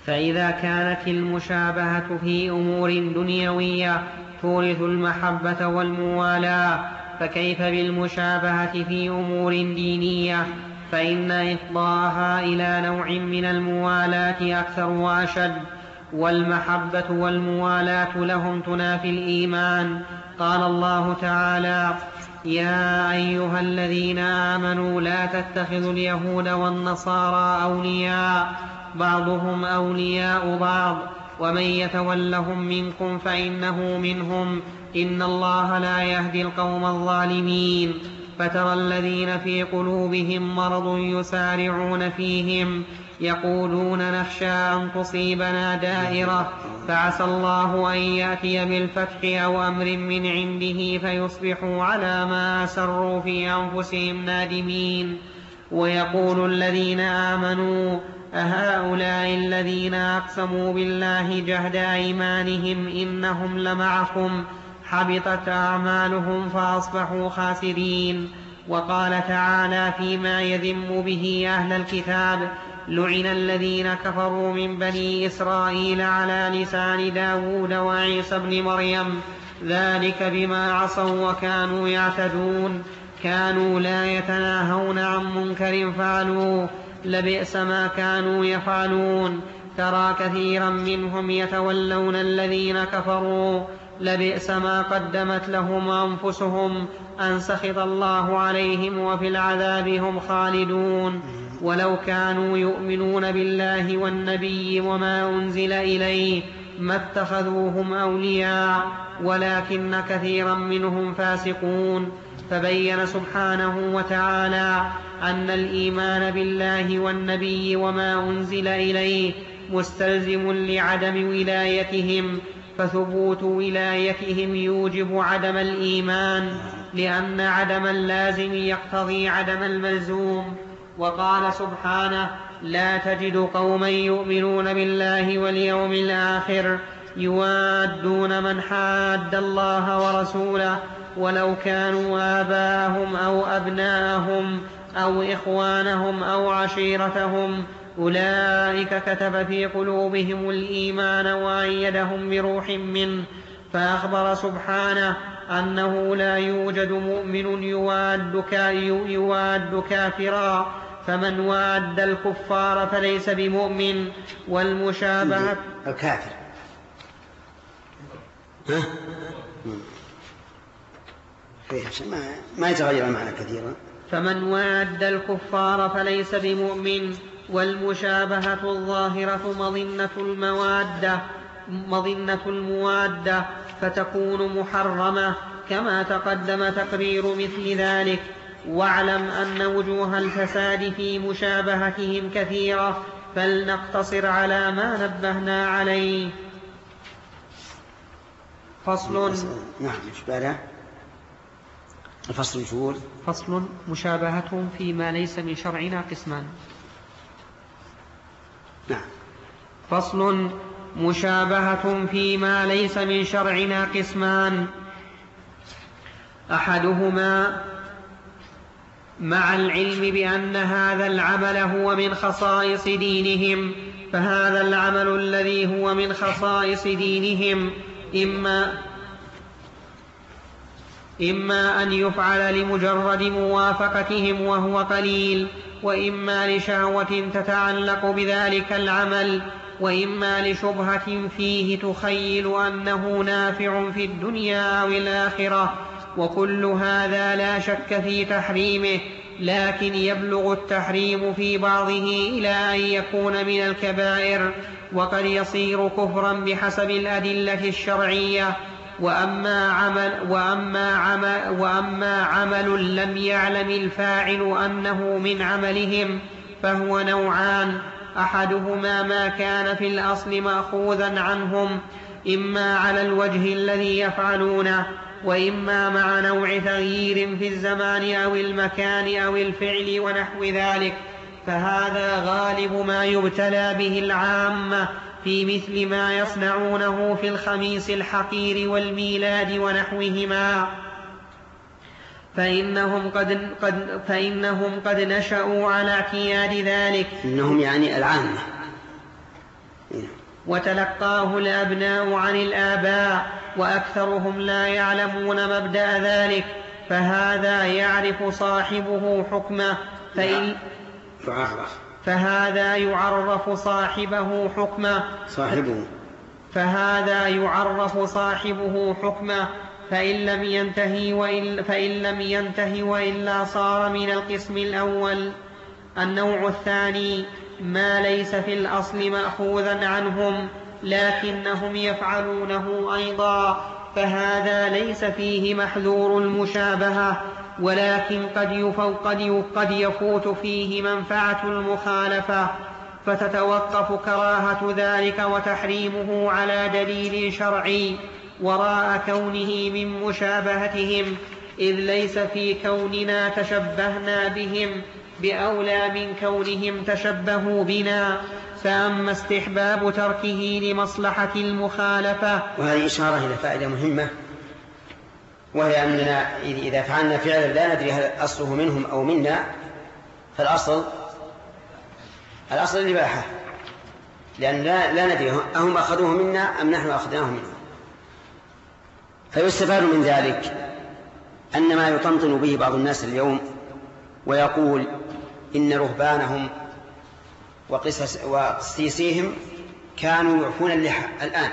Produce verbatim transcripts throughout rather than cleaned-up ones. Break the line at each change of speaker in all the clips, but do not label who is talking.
فإذا كانت المشابهة في أمور دنيوية تورث المحبة والموالاة، فكيف بالمشابهة في أمور دينية؟ فإن إفضاءها إلى نوع من الموالاة أكثر وأشد، والمحبة والموالاة لهم تنافي الإيمان. قال الله تعالى: يا أيها الذين آمنوا لا تتخذوا اليهود والنصارى أولياء بعضهم أولياء بعض ومن يتولهم منكم فإنه منهم إن الله لا يهدي القوم الظالمين. فترى الذين في قلوبهم مرض يسارعون فيهم يقولون نخشى أن تصيبنا دائرة فعسى الله أن يأتي بالفتح أو أمر من عنده فيصبحوا على ما أسروا في أنفسهم نادمين. ويقول الذين آمنوا أهؤلاء الذين أقسموا بالله جهد أيمانهم إنهم لمعكم حبطت أعمالهم فأصبحوا خاسرين. وقال تعالى فيما يذم به أهل الكتاب: لعن الذين كفروا من بني إسرائيل على لسان داود وعيسى بن مريم ذلك بما عصوا وكانوا يعتدون كانوا لا يتناهون عن منكر فعلوه لبئس ما كانوا يفعلون. ترى كثيرا منهم يتولون الذين كفروا لبئس ما قدمت لهم أنفسهم أن سخط الله عليهم وفي العذاب هم خالدون. ولو كانوا يؤمنون بالله والنبي وما أنزل إليه ما اتخذوهم أولياء ولكن كثيرا منهم فاسقون. فبين سبحانه وتعالى أن الإيمان بالله والنبي وما أنزل إليه مستلزم لعدم ولايتهم، فثبوت ولايتهم يوجب عدم الإيمان، لأن عدم اللازم يقتضي عدم الملزوم. وقال سبحانه: لا تجد قوما يؤمنون بالله واليوم الآخر يوادون من حاد الله ورسوله ولو كانوا آباءهم أو أبناءهم أو إخوانهم أو عشيرتهم أولئك كتب في قلوبهم الإيمان وأيدهم بروح منه. فأخبر سبحانه أنه لا يوجد مؤمن يواد, يواد كافرا، فمن واد الكفار فليس بمؤمن. والمشابهة
الكافر ها؟ ما, ما يتغير المعنى كثيرا.
فمن واد الكفار فليس بمؤمن. والمشابهة الظاهرة مظنة الموادة مظنة الموادة فتكون محرمة كما تقدم تقرير مثل ذلك. واعلم أن وجوه الفساد في مشابهتهم كثيرة، فلنقتصر على ما نبهنا عليه. فصل.
نعم مشبهة. الفصل يقول:
فصل. مشابهتهم فيما ليس من شرعنا قسمان.
نعم.
فصل. مشابهة فيما ليس من شرعنا قسمان: أحدهما مع العلم بأن هذا العمل هو من خصائص دينهم، فهذا العمل الذي هو من خصائص دينهم إما إما أن يفعل لمجرد موافقتهم وهو قليل، وإما لشهوة تتعلق بذلك العمل، وإما لشبهة فيه تخيل أنه نافع في الدنيا أو الآخرة. وكل هذا لا شك في تحريمه، لكن يبلغ التحريم في بعضه إلى أن يكون من الكبائر، وقد يصير كفرا بحسب الأدلة الشرعية. وأما عمل, وأما عمل, وأما عمل لم يعلم الفاعل أنه من عملهم فهو نوعان: أحدهما ما كان في الأصل مأخوذا عنهم إما على الوجه الذي يفعلونه، وإما مع نوع تغيير في الزمان أو المكان أو الفعل ونحو ذلك، فهذا غالب ما يبتلى به العامة في مثل ما يصنعونه في الخميس الحقير والميلاد ونحوهما، فإنهم قد, قد, فإنهم قد نشأوا على اعتياد ذلك.
إنهم يعني العامة،
وتلقاه الأبناء عن الآباء وأكثرهم لا يعلمون مبدأ ذلك، فهذا يعرف صاحبه حكمه فإن فهذا يعرف صاحبه حكمه
صاحبه
فهذا يعرف صاحبه حكمه فإن لم ينتهي وإلا, فإن لم ينتهي وإلا صار من القسم الأول. النوع الثاني ما ليس في الأصل مأخوذا عنهم لكنهم يفعلونه أيضا، فهذا ليس فيه محذور المشابهة، ولكن قد, قد يفوت فيه منفعة المخالفة، فتتوقف كراهة ذلك وتحريمه على دليل شرعي وراء كونه من مشابهتهم، إذ ليس في كوننا تشبهنا بهم بأولى من كونهم تشبهوا بنا. فأما استحباب تركه لمصلحة المخالفة،
وهذه إشارة إلى فائدة مهمة، وهي أننا إذا فعلنا فعلا لا ندري هل أصله منهم أو منا، فالأصل الأصل الإباحة، لأن لا, لا ندري أهم أخذوه منا أم نحن أخذناه منهم. فيستفاد من ذلك أن ما يطنطن به بعض الناس اليوم ويقول إن رهبانهم وقسيسيهم كانوا يعفون اللحى الآن،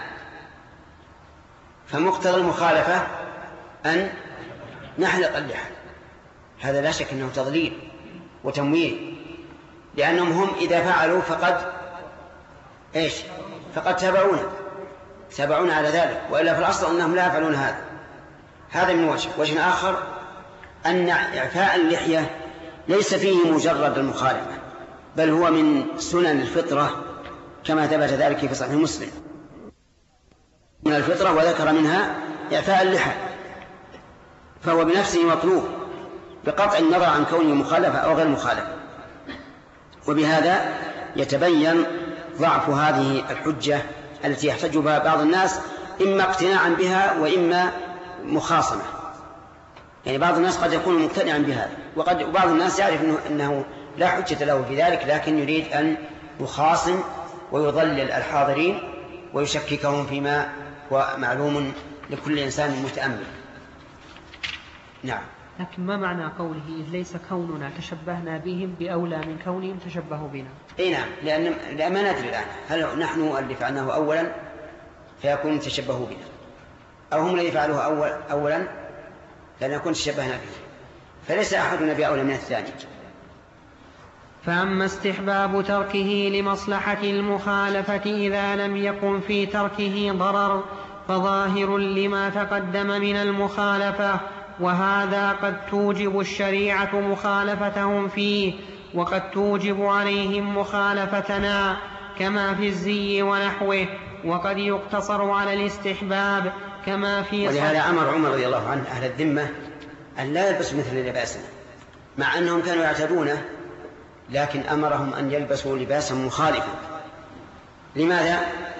فمقتضى المخالفة أن نحلق اللحى. هذا لا شك أنه تضليل وتمويل، لأنهم هم إذا فعلوا فقد إيش فقد تابعونا تابعونا على ذلك، وإلا في الأصل أنهم لا يفعلون هذا. هذا من وجه. وجه آخر أن إعفاء اللحية ليس فيه مجرد المخالفة، بل هو من سنن الفطرة كما ثبت ذلك في صحيح مسلم من الفطرة، وذكر منها إعفاء اللحى، فهو بنفسه مطلوب بقطع النظر عن كونه مخالفة أو غير مخالفة. وبهذا يتبين ضعف هذه الحجة التي يحتج بها بعض الناس، إما اقتناعا بها وإما مخاصمة. يعني بعض الناس قد يكون مقتنعا بها، وقد وبعض الناس يعرف أنه, أنه لا حجة له في ذلك، لكن يريد أن يخاصم ويضلل الحاضرين ويشككهم فيما هو معلوم لكل إنسان متأمل. نعم.
لكن ما معنى قوله إذ ليس كوننا تشبهنا بهم بأولى من كونهم تشبهوا بنا؟
أي نعم، لأن لا ما ندري الآن هل نحن اللي فعلناه أولا فيكون تشبهوا بنا، أو هم الذي فعلوه أول أولا فنكون تشبهنا به، فليس أحدنا بأولى من الثاني.
فأما استحباب تركه لمصلحة المخالفة إذا لم يكن في تركه ضرر فظاهر لما تقدم من المخالفة، وهذا قد توجب الشريعة مخالفتهم فيه، وقد توجب عليهم مخالفتنا كما في الزي ونحوه، وقد يقتصر على الاستحباب كما في.
ولهذا أمر عمر رضي الله عنه أهل الذمة أن لا يلبسوا مثل لباسنا، مع أنهم كانوا يعتدونه، لكن أمرهم أن يلبسوا لباسا مخالفا. لماذا؟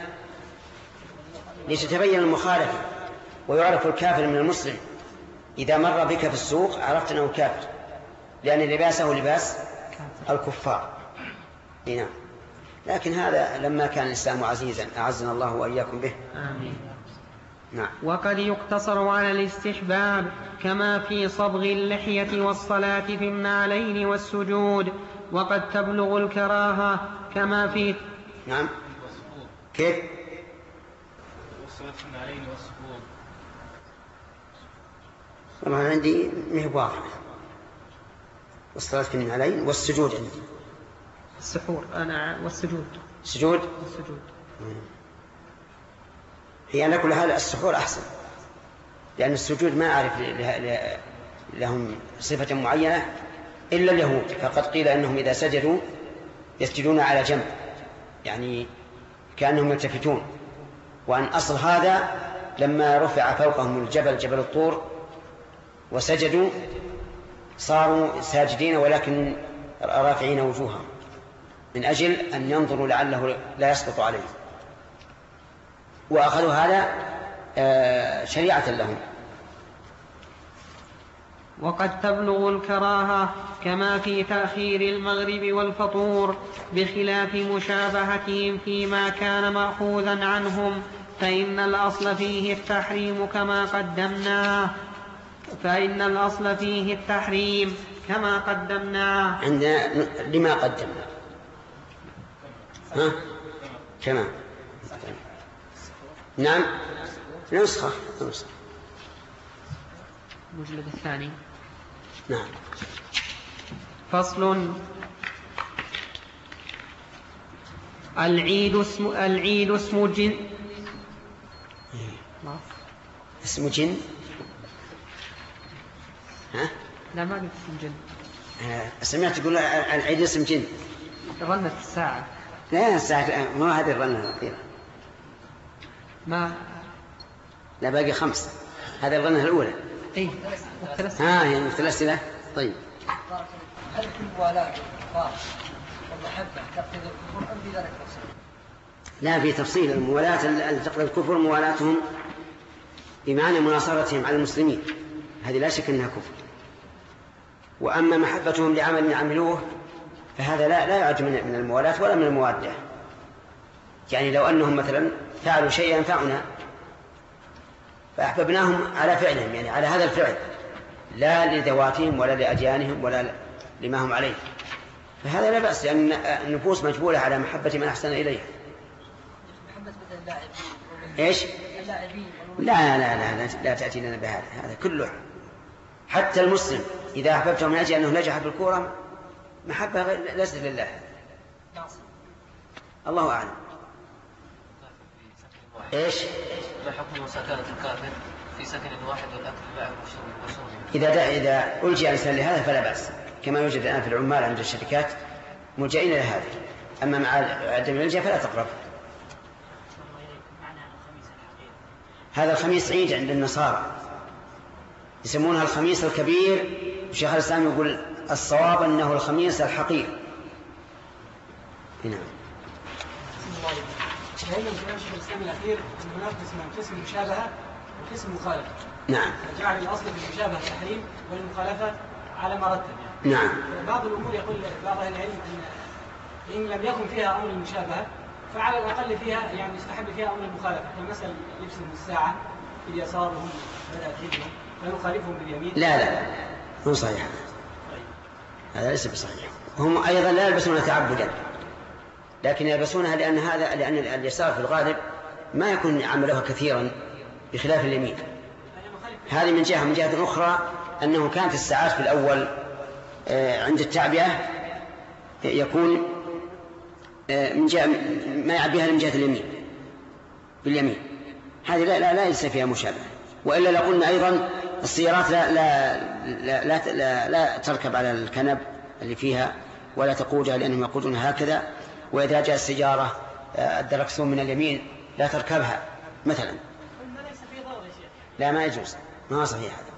لتتبين المخالفة ويعرف الكافر من المسلم. إذا مر بك في السوق عرفت أنه كافر، لأن لباسه لباس الكفار. نعم. لكن هذا لما كان الإسلام عزيزا أعزنا الله وإياكم به.
آمين.
نعم.
وقد يقتصر على الاستحباب كما في صبغ اللحية والصلاة في النعلين والسجود، وقد تبلغ الكراهة كما في.
نعم. كيف؟
والصلاة في النعلين والسجود.
طبعا عندي مه واضح. والصلاة في النعلين والسجود عندي.
السحور أنا والسجود.
سجود.
السجود.
هي على كل حال السحور أحسن، لأن السجود ما أعرف لهم صفة معينة إلا اليهود، فقد قيل أنهم إذا سجدوا يسجدون على جنب، يعني كأنهم يلتفتون. وأن أصل هذا لما رفع فوقهم الجبل جبل الطور وسجدوا صاروا ساجدين ولكن رافعين وجوههم من أجل أن ينظروا لعله لا يسقط عليه، وأخذوا هذا شريعة لهم.
وقد تبلغ الكراهة كما في تأخير المغرب والفطور، بخلاف مشابهتهم فيما كان مأخوذا عنهم، فإن الأصل فيه التحريم كما قدمناه فإن الأصل فيه التحريم كما قدمناه
عندنا لما قدمنا ها كما نعم نسخة نسخة
المجلد الثاني.
نعم.
فصل. العيد اسم العيد اسم جن
اسم جن ها؟
لا ما قلت اسم جن.
سمعت تقول العيد اسم جن.
رنت الساعة.
لا الساعة ما هذه الرنة الأخيرة.
ما
لا باقي خمس. هذه الرنة الأولى.
إيه.
ها يعني مثلث له. طيب.
هل في الموالاة والمحبة تقتضي الكفر أم بذلك تفصيل؟
لا في تفصيل. الموالاة التي تقتضي الكفر موالاتهم بمعنى مناصرتهم على المسلمين، هذه لا شك أنها كفر. وأما محبتهم لعمل عملوه فهذا لا لا يعد من الموالاة ولا من الموادة. يعني لو أنهم مثلا فعلوا شيئا ينفعنا فأحببناهم على فعلهم، يعني على هذا الفعل، لا لذواتهم ولا لأديانهم ولا لما هم عليه، فهذا لا بأس، لأن النفوس مجبولة على محبة من أحسن إليها.
محبة مثل اللاعبين
إيش؟
اللاعبين
لا لا لا لا, لا تأتي لنا بهذا، هذا كله. حتى المسلم إذا أحببته من أجل أنه نجح بالكورة محبة ليست لله. الله أعلم. إيش؟
ما حكم مساكنة الكافر في سكن واحد والأكل معه والشرب؟
إذا إذا ألجأ الإنسان لهذا فلا بأس، كما يوجد الآن في العمال عند الشركات ملجئين لهذا. أما مع عدم الإلجاء فلا تقرب. هذا الخميس عيد عند النصارى يسمونها الخميس الكبير، وشيخ الإسلام يقول الصواب أنه الخميس الحقير. نعم.
فإن الكلام شيخ الإسلام الأخير أن هناك قسمان، قسم مشابهة وقسم مخالفة.
نعم.
جعل الأصل في المشابهة التحريم والمخالفة على ما رتب. يعني.
نعم.
بعض الأمور يقول بعض أهل العلم أن إن لم يكن فيها أمر المشابهة فعلى الأقل فيها يعني يستحب فيها أمر المخالفة، كمثل لبسهم الساعة في اليسار وهم بدأت يدهم فنخالفهم باليمين.
لا لا مو صحيح، هذا ليس بصحيح. هم أيضا لا يلبسون تعبدا، لكن يلبسونها لأن هذا لأن اليسار في الغالب ما يكون عملها كثيرا بخلاف اليمين. هذه من جهة. من جهة أخرى أنه كانت الساعات في الأول عند التعبئة يكون من جهة ما يعبيها من جهة اليمين باليمين، هذه لا لا لا ليس فيها مشابهة. وإلا لقلنا أيضا السيارات لا لا لا, لا, لا, لا تركب على الكنب اللي فيها ولا تقودها، لأنهم يقودون هكذا. وإذا جاء السيارة الدركسون من اليمين لا تركبها مثلا. لا ما يجوز، ما هو صحيح هذا.